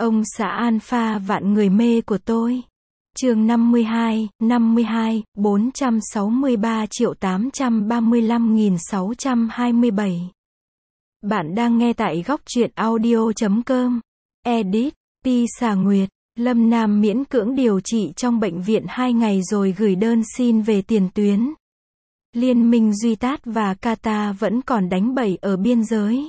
Ông xã alpha vạn người mê của tôi. Chương 52, 463.835.627. Bạn đang nghe tại góc truyện audio.com. Edit, Pi Xà Nguyệt. Lâm Nam miễn cưỡng điều trị trong bệnh viện 2 ngày rồi gửi đơn xin về tiền tuyến. Liên minh Duy Tát và Qatar vẫn còn đánh bẩy ở biên giới.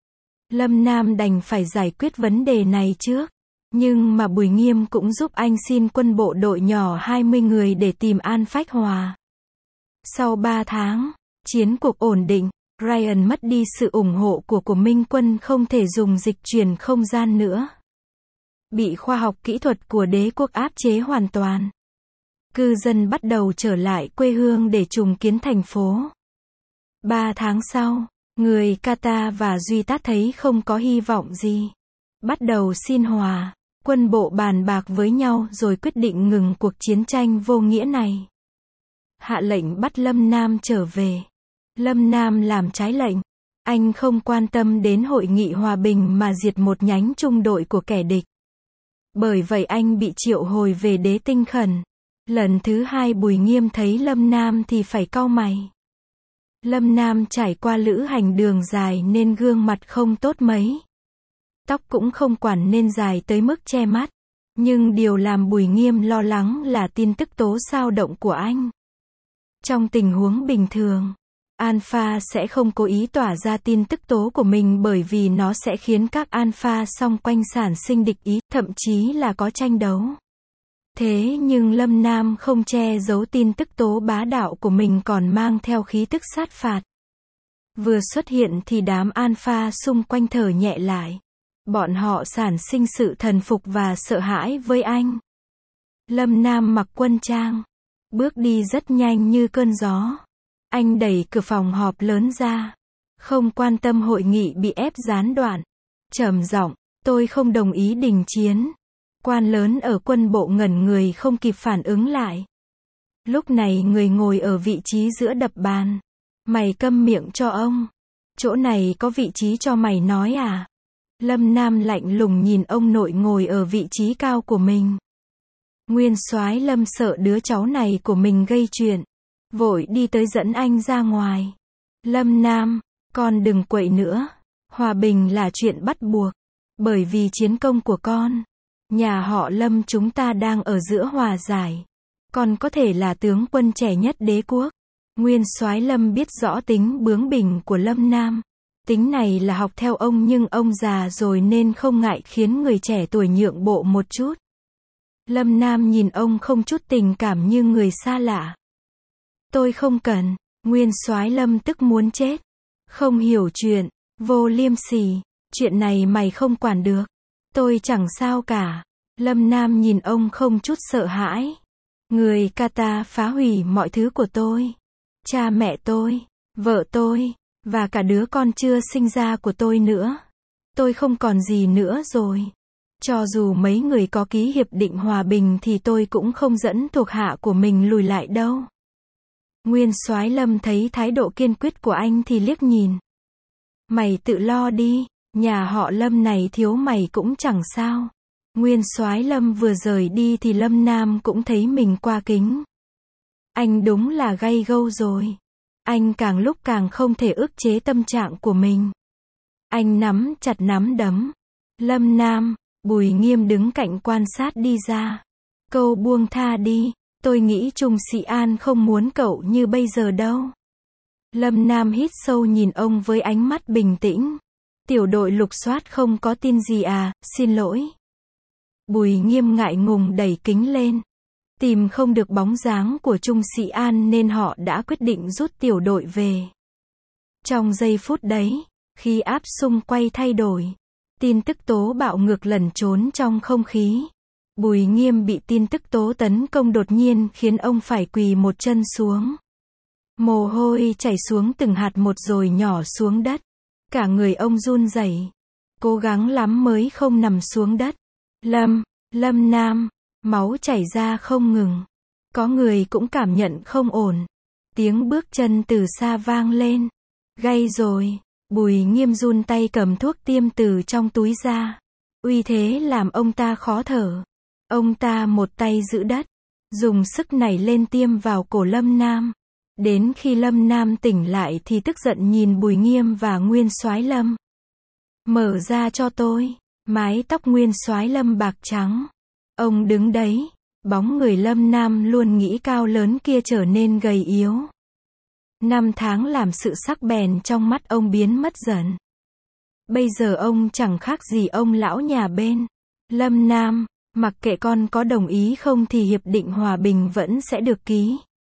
Lâm Nam đành phải giải quyết vấn đề này trước. Nhưng mà Bùi Nghiêm cũng giúp anh xin quân bộ đội nhỏ 20 người để tìm An Phách Hòa. Sau 3 tháng, chiến cuộc ổn định, Ryan mất đi sự ủng hộ của Minh quân, không thể dùng dịch chuyển không gian nữa. Bị khoa học kỹ thuật của đế quốc áp chế hoàn toàn. Cư dân bắt đầu trở lại quê hương để trùng kiến thành phố. 3 tháng sau, người Qatar và Duy Tát thấy không có hy vọng gì. Bắt đầu xin hòa, quân bộ bàn bạc với nhau rồi quyết định ngừng cuộc chiến tranh vô nghĩa này. Hạ lệnh bắt Lâm Nam trở về. Lâm Nam làm trái lệnh. Anh không quan tâm đến hội nghị hòa bình mà diệt một nhánh trung đội của kẻ địch. Bởi vậy anh bị triệu hồi về đế tinh khẩn. Lần thứ 2 Bùi Nghiêm thấy Lâm Nam thì phải cau mày. Lâm Nam trải qua lữ hành đường dài nên gương mặt không tốt mấy. Tóc cũng không quản nên dài tới mức che mắt. Nhưng điều làm Bùi Nghiêm lo lắng là tin tức tố sao động của anh. Trong tình huống bình thường, Alpha sẽ không cố ý tỏa ra tin tức tố của mình bởi vì nó sẽ khiến các Alpha xung quanh sản sinh địch ý, thậm chí là có tranh đấu. Thế nhưng Lâm Nam không che giấu tin tức tố bá đạo của mình, còn mang theo khí tức sát phạt. Vừa xuất hiện thì đám Alpha xung quanh thở nhẹ lại. Bọn họ sản sinh sự thần phục và sợ hãi với anh. Lâm Nam mặc quân trang, bước đi rất nhanh như cơn gió. Anh đẩy cửa phòng họp lớn ra, không quan tâm hội nghị bị ép gián đoạn. Trầm giọng, tôi không đồng ý đình chiến. Quan lớn ở quân bộ ngẩn người không kịp phản ứng lại. Lúc này người ngồi ở vị trí giữa đập bàn. Mày câm miệng cho ông. Chỗ này có vị trí cho mày nói à? Lâm Nam lạnh lùng nhìn ông nội ngồi ở vị trí cao của mình. Nguyên soái Lâm sợ đứa cháu này của mình gây chuyện. Vội đi tới dẫn anh ra ngoài. Lâm Nam, con đừng quậy nữa. Hòa bình là chuyện bắt buộc. Bởi vì chiến công của con, nhà họ Lâm chúng ta đang ở giữa hòa giải. Con có thể là tướng quân trẻ nhất đế quốc. Nguyên soái Lâm biết rõ tính bướng bỉnh của Lâm Nam. Tính này là học theo ông, nhưng ông già rồi nên không ngại khiến người trẻ tuổi nhượng bộ một chút. Lâm Nam nhìn ông không chút tình cảm như người xa lạ. Tôi không cần. Nguyên soái Lâm tức muốn chết. Không hiểu chuyện, vô liêm sỉ. Chuyện này mày không quản được. Tôi chẳng sao cả. Lâm Nam nhìn ông không chút sợ hãi. Người Qatar phá hủy mọi thứ của tôi. Cha mẹ tôi, vợ tôi, và cả đứa con chưa sinh ra của tôi nữa. Tôi không còn gì nữa rồi. Cho dù mấy người có ký hiệp định hòa bình thì tôi cũng không dẫn thuộc hạ của mình lùi lại đâu. Nguyên soái Lâm thấy thái độ kiên quyết của anh thì liếc nhìn. Mày tự lo đi, nhà họ Lâm này thiếu mày cũng chẳng sao. Nguyên soái Lâm vừa rời đi thì Lâm Nam cũng thấy mình qua kính. Anh đúng là gay gâu rồi. Anh càng lúc càng không thể ức chế tâm trạng của mình. Anh nắm chặt nắm đấm. Lâm Nam, Bùi Nghiêm đứng cạnh quan sát đi ra. Cậu buông tha đi. Tôi nghĩ Trung Sĩ An không muốn cậu như bây giờ đâu. Lâm Nam hít sâu nhìn ông với ánh mắt bình tĩnh. Tiểu đội lục soát không có tin gì à, xin lỗi. Bùi Nghiêm ngại ngùng đẩy kính lên. Tìm không được bóng dáng của Trung Sĩ An nên họ đã quyết định rút tiểu đội về. Trong giây phút đấy, khí áp xung quanh thay đổi. Tin tức tố bạo ngược lẩn trốn trong không khí. Bùi Nghiêm bị tin tức tố tấn công đột nhiên khiến ông phải quỳ một chân xuống. Mồ hôi chảy xuống từng hạt một rồi nhỏ xuống đất. Cả người ông run rẩy. Cố gắng lắm mới không nằm xuống đất. Lâm Nam, máu chảy ra không ngừng. Có người cũng cảm nhận không ổn. Tiếng bước chân từ xa vang lên. Gay rồi. Bùi Nghiêm run tay cầm thuốc tiêm từ trong túi ra. Uy thế làm ông ta khó thở. Ông ta một tay giữ đất, dùng sức nảy lên tiêm vào cổ Lâm Nam. Đến khi Lâm Nam tỉnh lại thì tức giận nhìn Bùi Nghiêm và Nguyên Soái Lâm. Mở ra cho tôi. Mái tóc Nguyên Soái Lâm bạc trắng. Ông đứng đấy, bóng người Lâm Nam luôn nghĩ cao lớn kia trở nên gầy yếu. 5 tháng làm sự sắc bén trong mắt ông biến mất dần. Bây giờ ông chẳng khác gì ông lão nhà bên. Lâm Nam, mặc kệ con có đồng ý không thì hiệp định hòa bình vẫn sẽ được ký.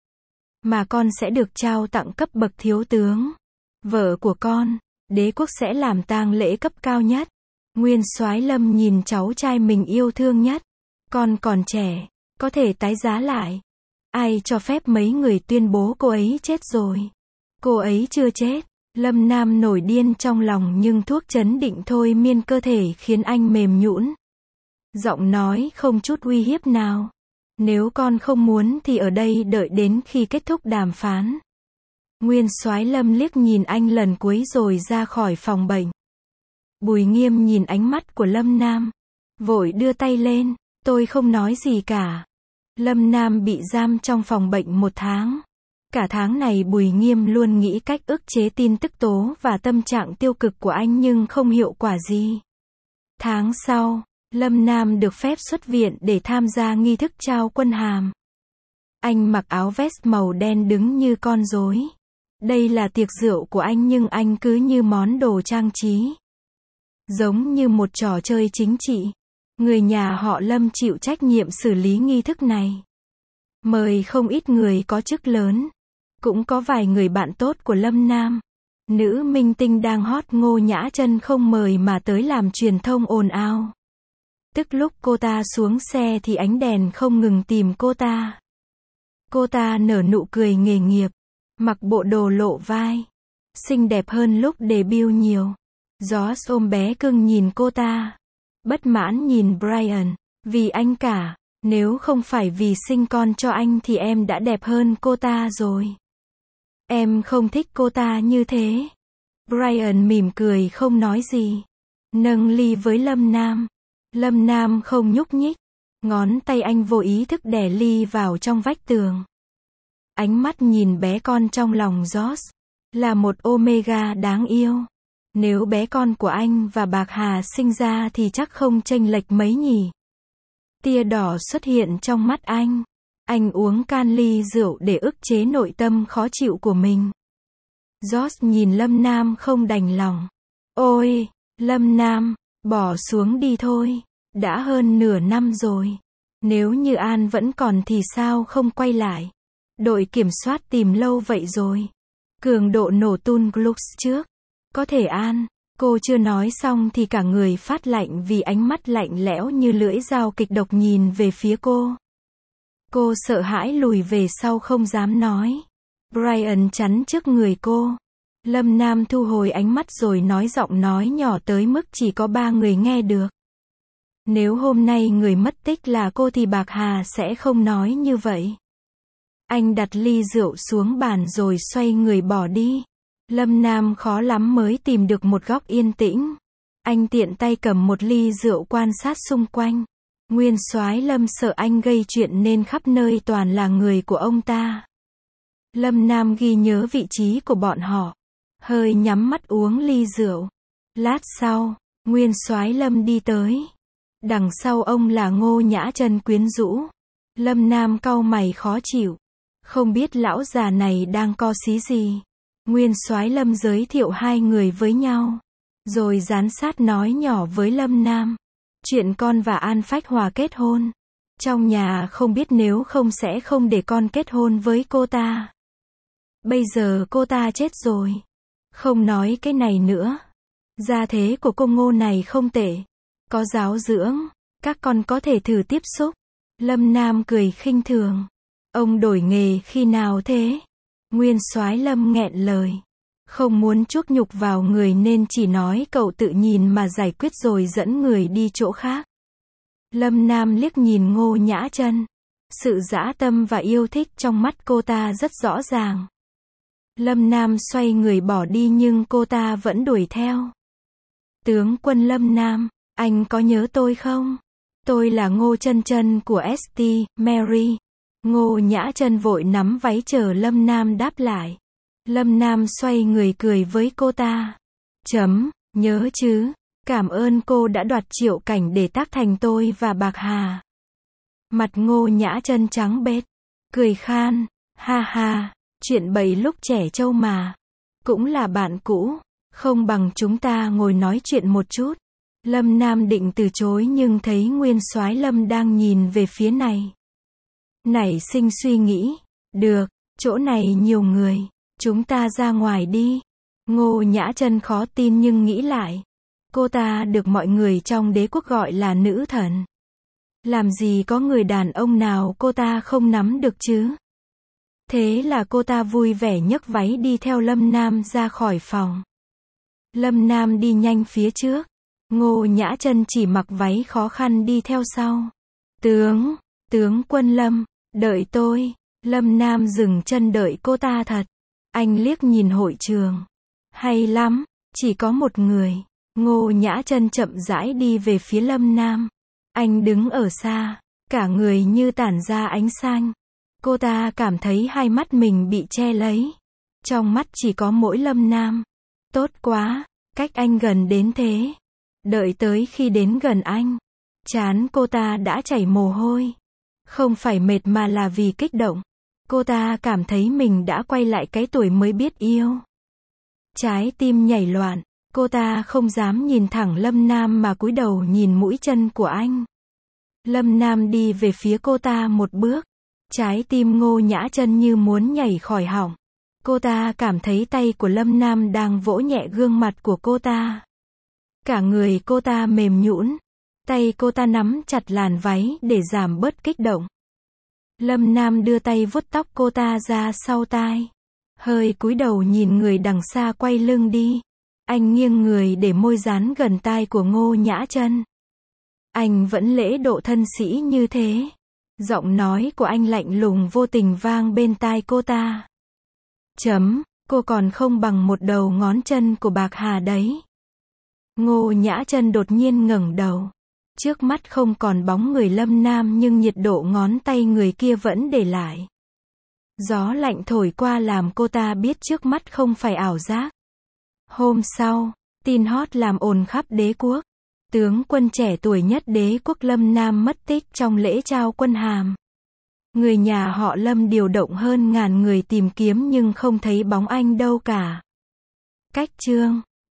Mà con sẽ được trao tặng cấp bậc thiếu tướng. Vợ của con, đế quốc sẽ làm tang lễ cấp cao nhất. Nguyên Soái Lâm nhìn cháu trai mình yêu thương nhất. Con còn trẻ, có thể tái giá lại. Ai cho phép mấy người tuyên bố cô ấy chết rồi? Cô ấy chưa chết. Lâm Nam nổi điên trong lòng nhưng thuốc trấn định thôi miên cơ thể khiến anh mềm nhũn. Giọng nói không chút uy hiếp nào. Nếu con không muốn thì ở đây đợi đến khi kết thúc đàm phán. Nguyên Soái Lâm liếc nhìn anh lần cuối rồi ra khỏi phòng bệnh. Bùi Nghiêm nhìn ánh mắt của Lâm Nam, vội đưa tay lên. Tôi không nói gì cả. Lâm Nam bị giam trong phòng bệnh 1 tháng. Cả tháng này Bùi Nghiêm luôn nghĩ cách ức chế tin tức tố và tâm trạng tiêu cực của anh nhưng không hiệu quả gì. Tháng sau, Lâm Nam được phép xuất viện để tham gia nghi thức trao quân hàm. Anh mặc áo vest màu đen đứng như con rối. Đây là tiệc rượu của anh nhưng anh cứ như món đồ trang trí. Giống như một trò chơi chính trị. Người nhà họ Lâm chịu trách nhiệm xử lý nghi thức này. Mời không ít người có chức lớn. Cũng có vài người bạn tốt của Lâm Nam. Nữ minh tinh đang hot Ngô Nhã Chân không mời mà tới làm truyền thông ồn ào. Tức lúc cô ta xuống xe thì ánh đèn không ngừng tìm cô ta. Cô ta nở nụ cười nghề nghiệp. Mặc bộ đồ lộ vai. Xinh đẹp hơn lúc debut nhiều. Josh ôm bé cưng nhìn cô ta. Bất mãn nhìn Brian. Vì anh cả. Nếu không phải vì sinh con cho anh thì em đã đẹp hơn cô ta rồi. Em không thích cô ta như thế. Brian mỉm cười không nói gì. Nâng ly với Lâm Nam. Lâm Nam không nhúc nhích. Ngón tay anh vô ý thức đè ly vào trong vách tường. Ánh mắt nhìn bé con trong lòng Josh. Là một Omega đáng yêu. Nếu bé con của anh và Bạc Hà sinh ra thì chắc không chênh lệch mấy nhỉ. Tia đỏ xuất hiện trong mắt anh. Anh uống can ly rượu để ức chế nội tâm khó chịu của mình. Josh nhìn Lâm Nam không đành lòng. Ôi, Lâm Nam, bỏ xuống đi thôi. Đã hơn nửa năm rồi. Nếu như An vẫn còn thì sao không quay lại? Đội kiểm soát tìm lâu vậy rồi. Cường độ nổ tun Glux trước. Có thể An. Cô chưa nói xong thì cả người phát lạnh vì ánh mắt lạnh lẽo như lưỡi dao kịch độc nhìn về phía cô. Cô sợ hãi lùi về sau không dám nói. Brian chắn trước người cô. Lâm Nam thu hồi ánh mắt rồi nói giọng nói nhỏ tới mức chỉ có 3 người nghe được. Nếu hôm nay người mất tích là cô thì Bạc Hà sẽ không nói như vậy. Anh đặt ly rượu xuống bàn rồi xoay người bỏ đi. Lâm Nam khó lắm mới tìm được một góc yên tĩnh. Anh tiện tay cầm một ly rượu quan sát xung quanh. Nguyên Soái Lâm sợ anh gây chuyện nên khắp nơi toàn là người của ông ta. Lâm Nam ghi nhớ vị trí của bọn họ. Hơi nhắm mắt uống ly rượu. Lát sau, Nguyên Soái Lâm đi tới. Đằng sau ông là Ngô Nhã Chân quyến rũ. Lâm Nam cau mày khó chịu. Không biết lão già này đang co xí gì. Nguyên Soái Lâm giới thiệu 2 người với nhau. Rồi dán sát nói nhỏ với Lâm Nam. Chuyện con và An Phách Hòa kết hôn. Trong nhà không biết nếu không sẽ không để con kết hôn với cô ta. Bây giờ cô ta chết rồi. Không nói cái này nữa. Gia thế của cô Ngô này không tệ. Có giáo dưỡng. Các con có thể thử tiếp xúc. Lâm Nam cười khinh thường. Ông đổi nghề khi nào thế? Nguyên Soái Lâm nghẹn lời. Không muốn chuốc nhục vào người nên chỉ nói cậu tự nhìn mà giải quyết rồi dẫn người đi chỗ khác. Lâm Nam liếc nhìn Ngô Nhã Chân. Sự dã tâm và yêu thích trong mắt cô ta rất rõ ràng. Lâm Nam xoay người bỏ đi nhưng cô ta vẫn đuổi theo. Tướng quân Lâm Nam, Anh có nhớ tôi không? Tôi là Ngô Chân Chân của St. Mary. Ngô Nhã Chân vội nắm váy chờ Lâm Nam đáp lại. Lâm Nam xoay người cười với cô ta. Nhớ chứ, cảm ơn cô đã đoạt Triệu Cảnh để tác thành tôi và Bạc Hà. Mặt Ngô Nhã Chân trắng bệch, cười khan, ha ha, chuyện bậy lúc trẻ trâu mà. Cũng là bạn cũ, không bằng chúng ta ngồi nói chuyện một chút. Lâm Nam định từ chối nhưng thấy Nguyên Soái Lâm đang nhìn về phía này. Nảy sinh suy nghĩ, được, chỗ này nhiều người, chúng ta ra ngoài đi. Ngô Nhã Chân khó tin nhưng nghĩ lại. Cô ta được mọi người trong đế quốc gọi là nữ thần. Làm gì có người đàn ông nào cô ta không nắm được chứ? Thế là cô ta vui vẻ nhấc váy đi theo Lâm Nam ra khỏi phòng. Lâm Nam đi nhanh phía trước. Ngô Nhã Chân chỉ mặc váy khó khăn đi theo sau. Tướng quân Lâm, đợi tôi. Lâm Nam dừng chân đợi cô ta thật. Anh liếc nhìn hội trường. Hay lắm, chỉ có một người. Ngô Nhã Chân chậm rãi đi về phía Lâm Nam. Anh đứng ở xa, cả người như tản ra ánh xanh. Cô ta cảm thấy hai mắt mình bị che lấy. Trong mắt chỉ có mỗi Lâm Nam. Tốt quá, cách anh gần đến thế. Đợi tới khi đến gần anh, trán cô ta đã chảy mồ hôi. Không phải mệt mà là vì kích động. Cô ta cảm thấy mình đã quay lại cái tuổi mới biết yêu. Trái tim nhảy loạn, cô ta không dám nhìn thẳng Lâm Nam mà cúi đầu nhìn mũi chân của anh. Lâm Nam đi về phía cô ta một bước. Trái tim Ngô Nhã Chân như muốn nhảy khỏi họng. Cô ta cảm thấy tay của Lâm Nam đang vỗ nhẹ gương mặt của cô ta. Cả người cô ta mềm nhũn. Tay cô ta nắm chặt làn váy để giảm bớt kích động. Lâm Nam đưa tay vuốt tóc cô ta ra sau tai. Hơi cúi đầu nhìn người đằng xa quay lưng đi. Anh nghiêng người để môi dán gần tai của Ngô Nhã Chân. Anh vẫn lễ độ thân sĩ như thế. Giọng nói của anh lạnh lùng vô tình vang bên tai cô ta. Cô còn không bằng một đầu ngón chân của Bạc Hà đấy. Ngô Nhã Chân đột nhiên ngẩng đầu. Trước mắt không còn bóng người Lâm Nam nhưng nhiệt độ ngón tay người kia vẫn để lại. Gió lạnh thổi qua làm cô ta biết trước mắt không phải ảo giác. Hôm sau, tin hot làm ồn khắp đế quốc. Tướng quân trẻ tuổi nhất đế quốc Lâm Nam mất tích trong lễ trao quân hàm. Người nhà họ Lâm điều động hơn ngàn người tìm kiếm nhưng không thấy bóng anh đâu cả. Cách chương